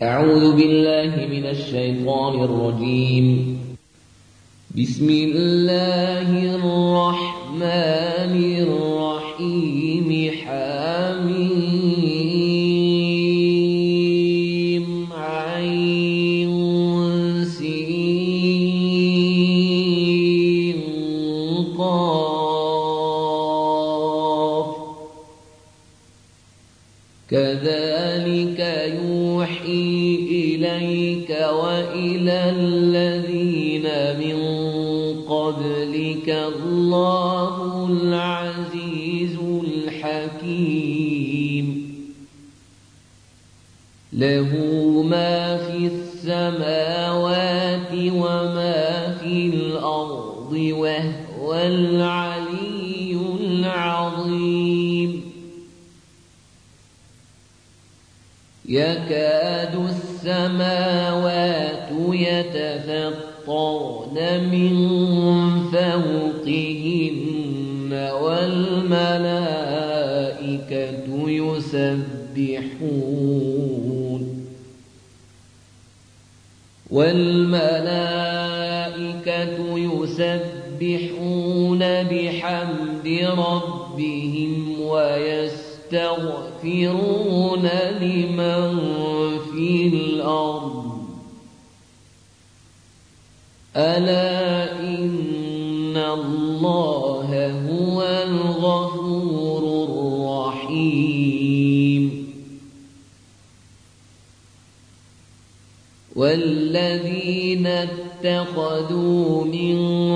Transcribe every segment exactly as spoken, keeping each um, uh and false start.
أعوذ بالله من الشيطان الرجيم. بسم الله الرحمن الرحيم. حميم عين سين قاف. كذلك يوحي إليك وإلى الذين من قبلك الله العزيز الحكيم. له ما في السماوات وما في الأرض وهو العلي العظيم. يكاد السماوات يتفطرن من فوقهن والملائكة يسبحون والملائكة يسبحون بحمد ربهم ويستغفرون لمن في الأرض. ألا إن الله هو الغفور الرحيم. والذين اتخذوا من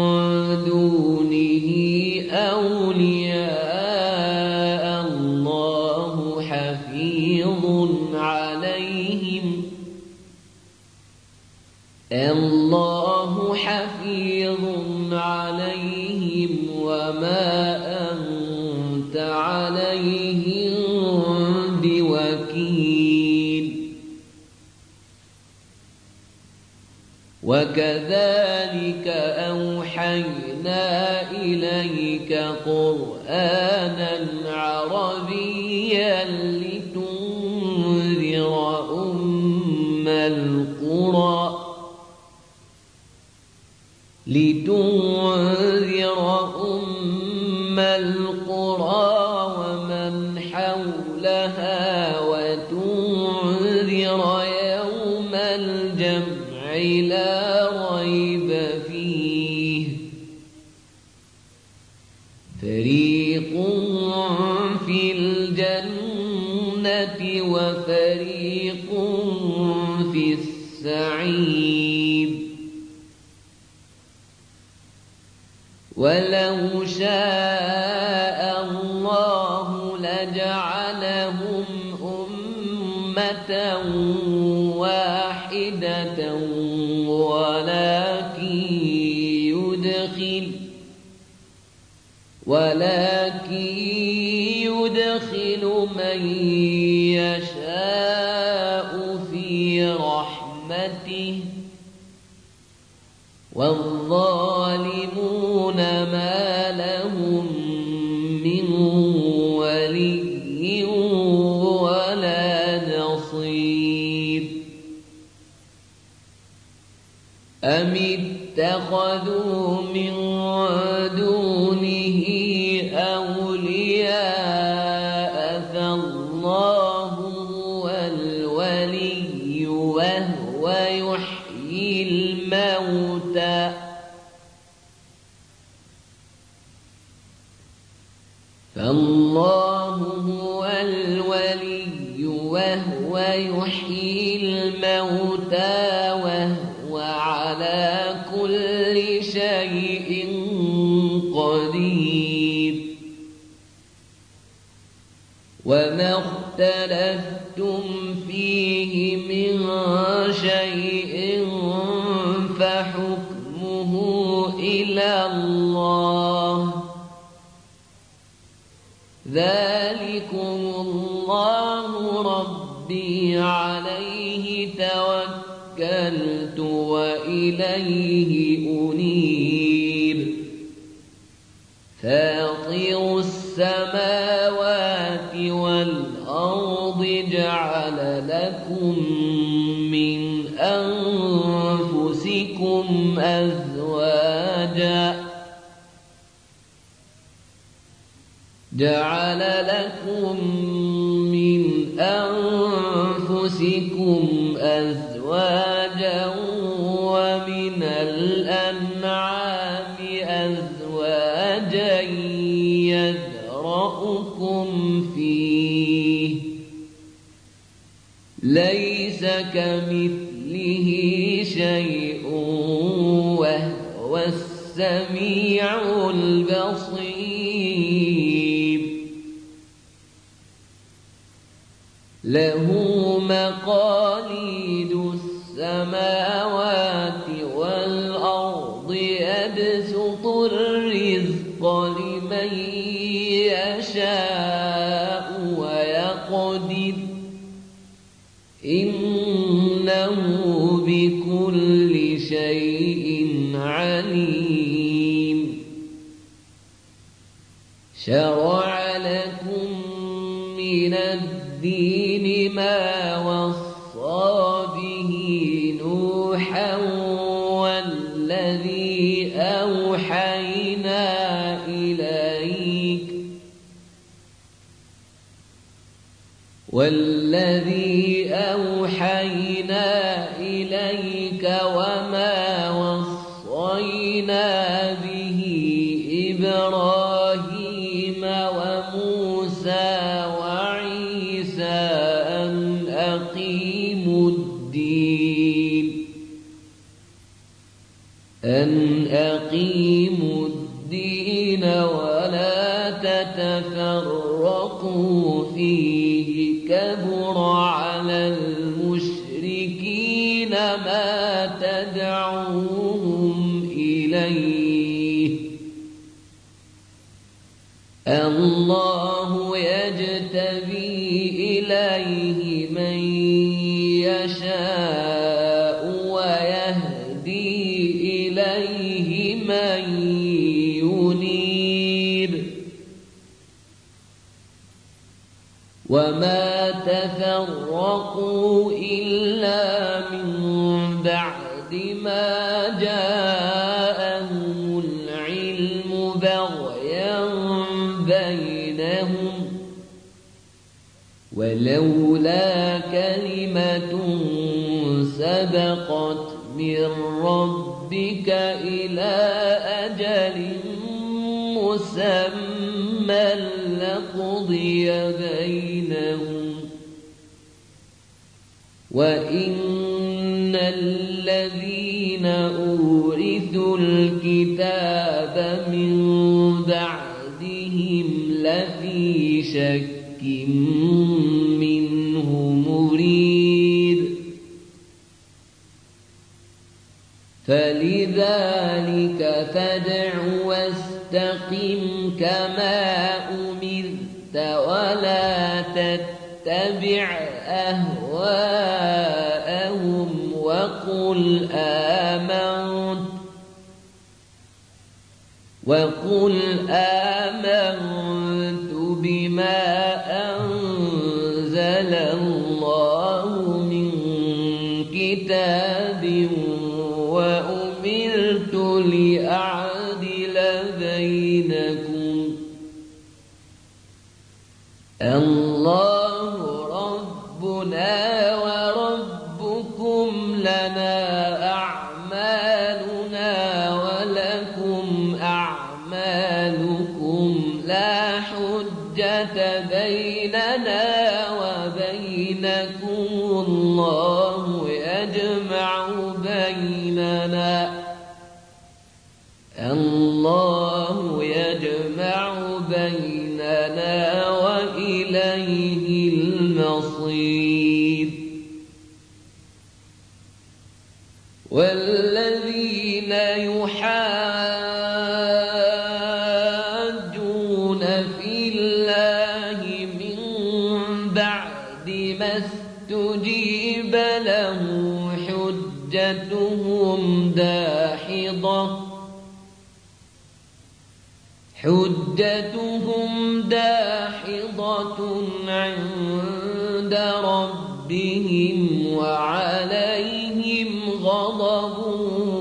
دونه أولياء الله حفيظ عليهم الله حفيظ عليهم وما أنت عليهم بوكيل. وكذلك أوحينا إليك قرآنا عربيا لتنذر أم القرى لتنذر أم القرى ومن حولها وتنذر يوم الجمع لا ريب فيه. فريق في الجنة وفريق في السعير. ولو شاء الله لجعلهم أمة واحدة ولكن يدخل ولكن يدخل من يشاء في رحمته والظالمون ما لهم من ولي ولا نصير. أم اتخذوا من دونه أولياء فالله هو الولي وهو يحيي الموتى فالله هو الولي وهو يحيي الموتى وهو على كل شيء قدير. وما اختلفتم فيه من شيء فحكمه إلى الله. ذلكم الله ربي عليه توكلت وإليه أنيب. فاطر السماوات والأرض جعل لكم بكم أزواجا جعل لكم من أنفسكم أزواجا ومن الأنعام أزواجا يذرأكم فيه ليس كمثله شيء وهو السميع البصير له مقاليد السماوات والأرض يبسط الرزق لمن يشاء ويقدر إنه بكل شيء عليم شرع لكم من الدين ما وصى به نوحا والذي أوحينا إليك والذي أوحينا إليك وما وصينا به إبراهيم وموسى وعيسى أن أقيموا الدين أن أقيموا الدين ولا تتفرقوا فيه كبر على المشركين ما تدعوهم إليه الله يجتبي إليه من يشاء ويهدي إليه من ينيب وما تفرقوا إلا من بعد ما جاءهم العلم بغيا بينهم ولولا كلمة سبقت من ربك إلى أجل مسمى لقضي بينهم وإن الذين أورثوا الكتاب من بعدهم لفي شك منه مريب فلذلك فادع واستقم كما أمرت ولا تتبع أهواءهم وقل آمنت وقل آمنت بما أنزل الله من كتاب وأمرت لأعدل بينكم الله ربنا وربكم لنا أعمالنا ولكم أعمالكم لا حجة بيننا وبينكم الله يجمع بيننا الله يجمع بيننا وإليه المصير والذين يحاجون في الله من بعد ما استجيب له حجتهم داحضة حجتهم داحضة عند ربهم وعليهم غضب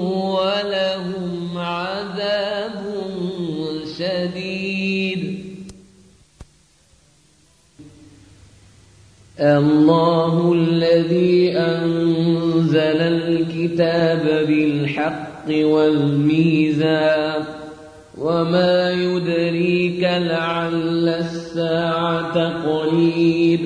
الله الذي أنزل الكتاب بالحق والميزان وما يدريك لعل الساعة قريب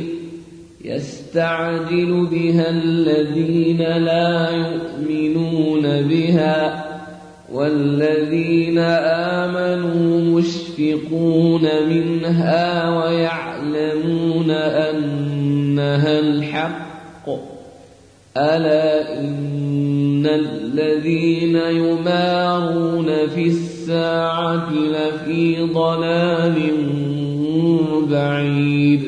يستعجل بها الذين لا يؤمنون بها والذين آمنوا مشفقون منها ويعلمون أنها الحق ألا إن الذين يمارون في الساعة لفي ضلال بعيد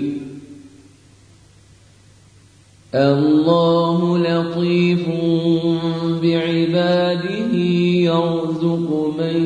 الله لطيف بعباده يرزق من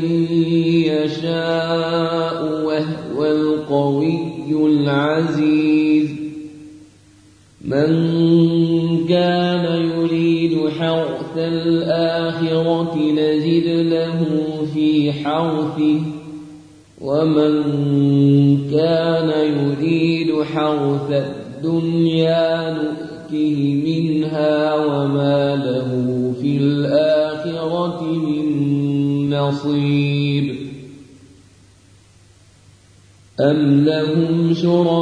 يشاء وهو القوي العزيز من كان يريد حرث الآخرة نزد له في حرثه ومن كان يريد حرث الدنيا نؤته منها وما له في الآخرة من نصيب أم لهم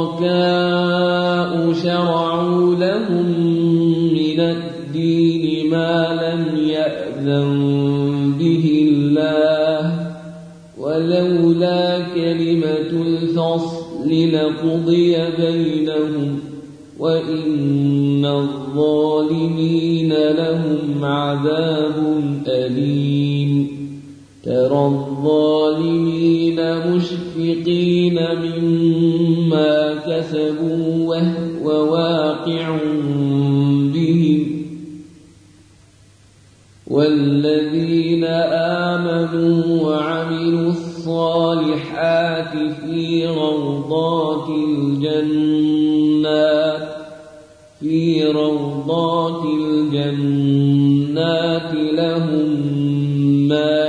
شركاء شرعوا لهم من الدين ما لم يأذن به الله ولولا كلمة الفصل لقضي بينهم وإن الظالمين لهم عذاب أليم ترى الظالمين مشفقين مما كسبوا وهو واقع بهم والذين آمنوا وعملوا الصالحات في روضات الجنات في روضات الجنات لهم ما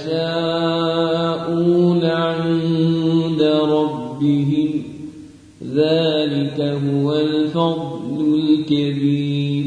يشاءون عند ربهم ذلك هو الفضل الكبير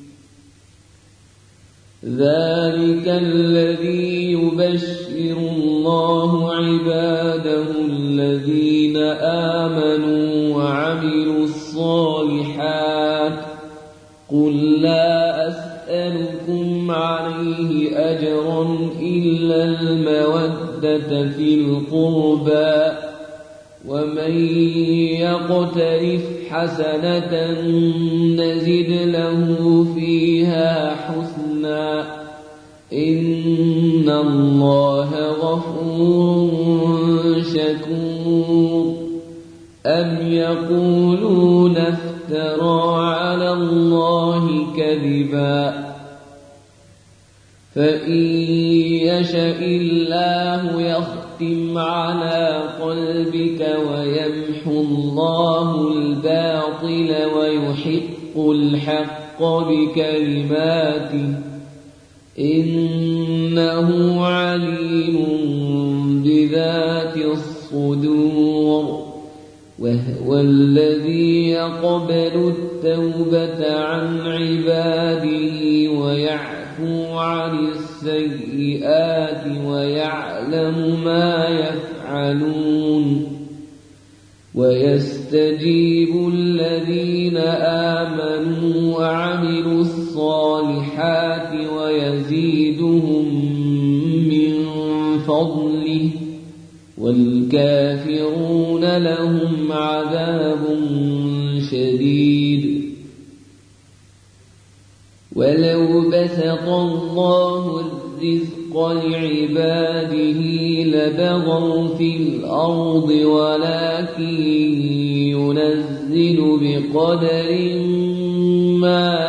ذلك الذي يبشر الله عباده الذين آمنوا وعملوا الصالحات قل لا أسألكم عليه أجرا إلا المودة في القربى ومن يقترف حسنة نزد له فيها حسنا إن الله غفور شكور أم يقولون افترى على الله كذبا فإن يشاء الله يختم على قلبك ويمحو الله الباطل ويحق الحق بكلماته إنه عليم بذات الصدور وهو الذي يقبل التوبة عن عباده ويعفو عن السيئات ويعلم ما يفعلون ويستجيب الذين آمنوا وعملوا الصالحات ويزيدهم من فضله والكافرون لهم عذاب شديد ولو بسط الله الرزق لعباده لبغوا في الأرض ولكن ينزل بقدر ما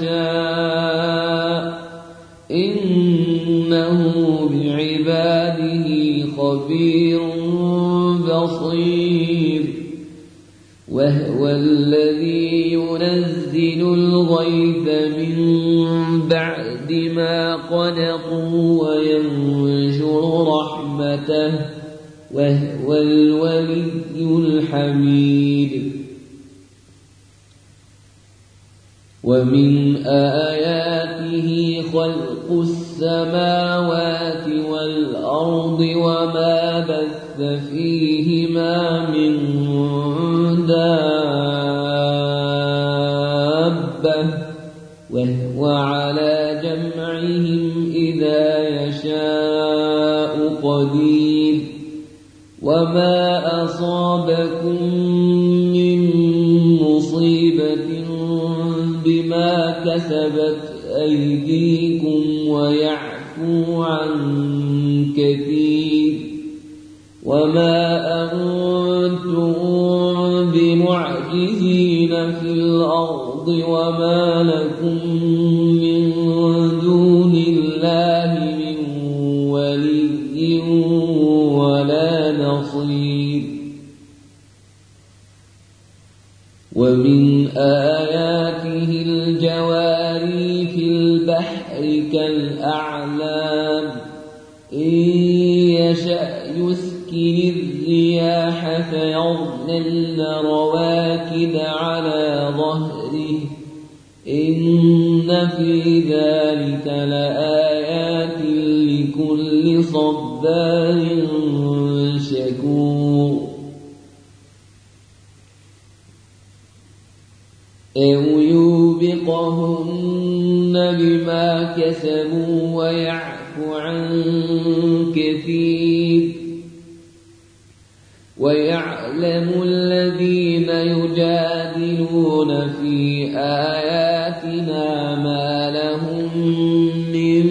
يشاء إنه بعباده خبير بصير وهو الذي ينزل الغيث من بعد ما قنطوا وينشر رحمته وهو الولي الحميد ومن آياته خلق السماوات والأرض وما بث فيهما من دابة وهو على جمعهم إذا يشاء قدير وما أصابكم من مصيبة بما كسبت أيديكم ويعفو عن كثير وما أنتم بمعجزين في الأرض وما لكم من دون الله من ولي ولا نصير ومن آياته الجواري في البحر كالأعلام إن يشأ يسكن الرياح فيظللن رواكد على ظهره إن في ذلك لآيات لكل صبار شكور أو يوبقهن بما كسبوا ويعفو عن كثير ويعلم الذين يجادلون في آياتنا ما لهم من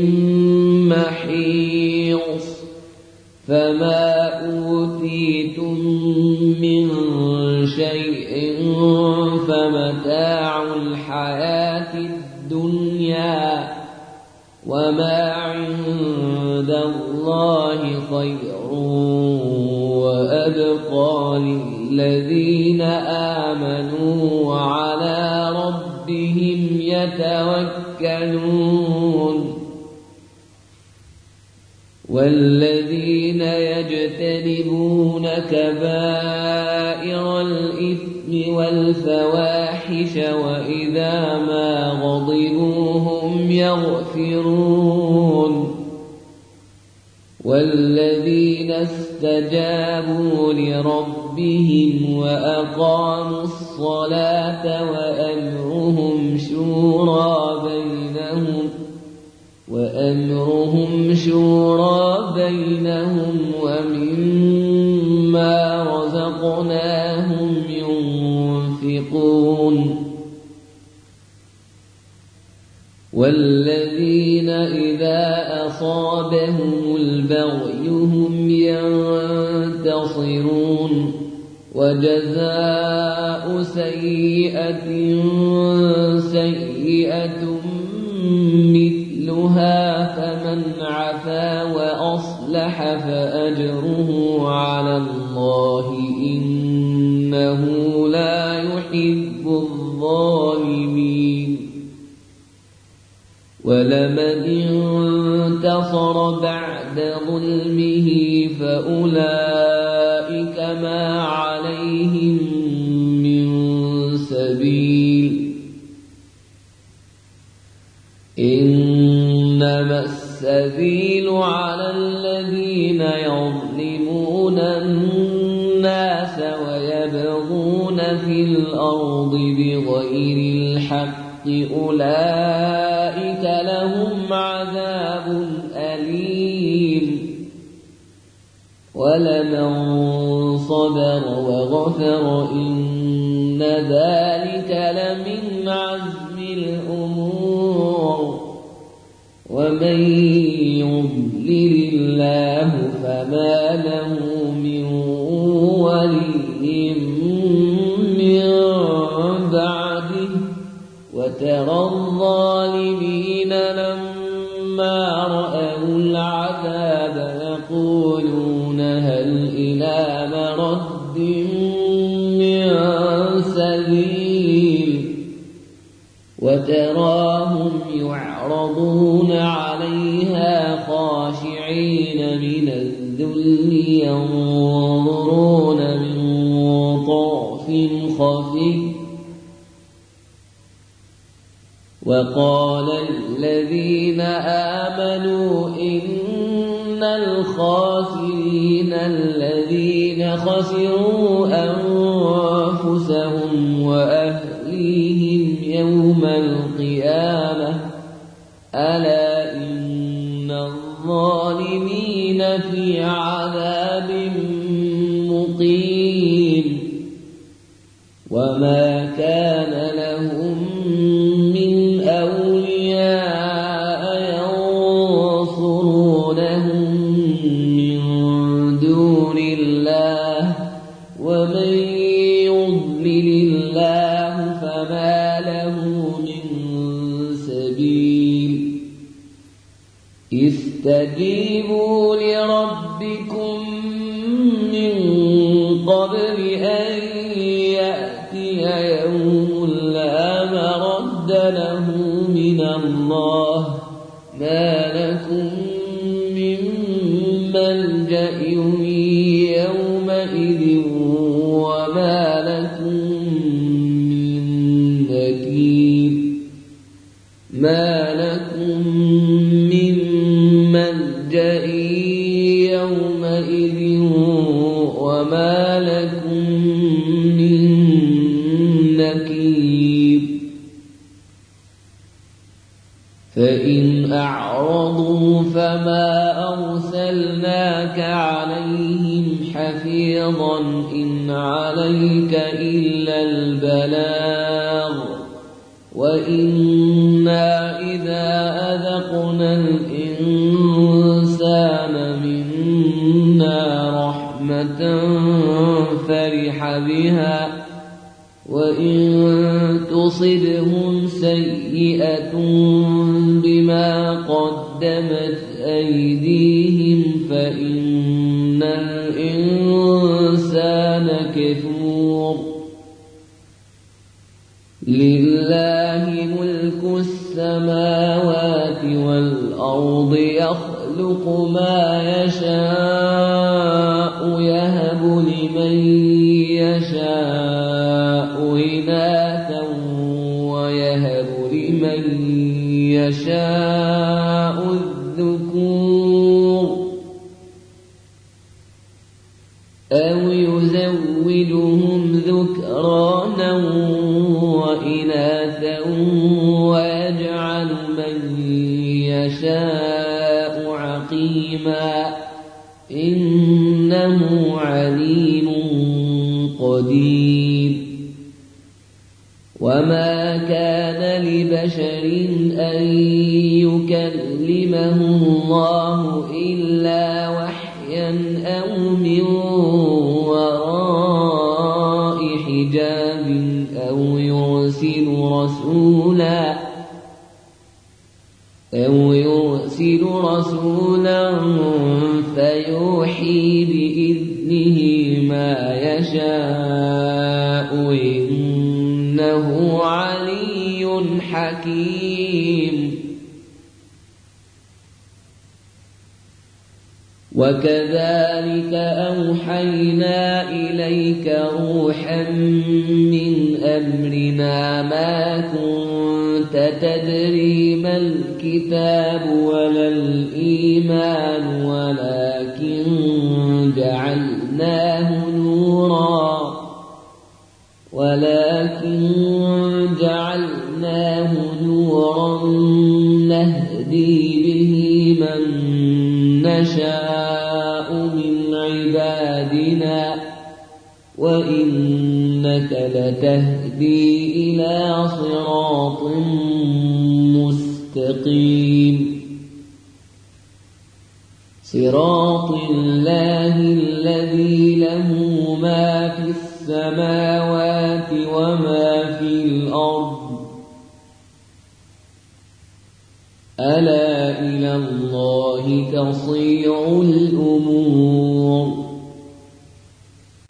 محيص فما أوتيتم من شيء فمتاع الحياة الدنيا وما عند الله خير وأبقى للذين آمنوا وعلى ربهم يتوكلون والذين يجتنبون كبائر الإثم والفواحش وإذا ما غضبوا هم يغفرون والذين استجابوا لربهم وأقاموا الصلاة وأمرهم شورى بينهم وأمرهم شورى بينهم ومما رزقناهم ينفقون والذين إذا أصابهم البغي هم ينتصرون وجزاء سيئة سيئة مثلها فمن عفا وأصلح فأجره على الله إنه لا يحب الظالمين ولمن انتصر بعد ظلمه فأولئك ما عليهم من سبيل إنما السبيل على الذين يظلمون الناس ويبغون في الأرض بغير الحق أولئك لهم عذاب أليم ولمن صبر وغفر إن ذلك لمن عزم الأمور ومن يضلل الله فما له من ولي من بعده وترى الظالمين لما رأوا العذاب يقولون هل إلى مرد من سبيل وتراهم يعرضون عليها خاشعين من الذل ينظرون من طرف خفي وقال الذين آمنوا إن الخاسرين الذين خسروا أنفسهم وأهليهم يوم القيامة ألا إن الظالمين في عذاب مقيم وما كان لهم من أولياء ينصرونهم من دون الله ومن يضلل الله فما له من سبيل استجيبوا لربكم من قبل أن يأتي يوم لا مرد له من الله ما لكم من ملجأ يومئذ وما لكم من نكير ما لكم من ملجأ يومئذ وما لكم من نكير فإن أعرضوا فما أرسلناك عليهم حفيظا إن عليك إلا البلاغ وإنا إذا أذقنا الإنسان منا رحمة فرح بها وإن تصبهم سيئة بما قدمت أيديهم فإن الإنسان كفور لله ملك السماوات والأرض يخلق ما يشاء يهب لمن يشاء إناثا ويهب لمن يشاء الذكور أو يزوجهم ذكرانا وإناثا ويجعل من يشاء عقيما إنه عليم قدير وما كان لبشر أن يكلمه الله إلا وحيا أو من وراء حجاب أو يرسل رسولا أو يرسل رسولا فيوحي بإذنه ما يشاء إنه علي حكيم وكذلك أوحينا إليك روحا من أمرنا ما كنت تدري ما الكتاب ولا الإيمان ولكن جعلناه نورا ولكن جعلناه نورا نهدي به من نشاء من عبادنا وإنك لتهدي إلى صراط مستقيم صراط الله الذي له ما في السماوات وما في الأرض ألا إلى الله تصير الأمور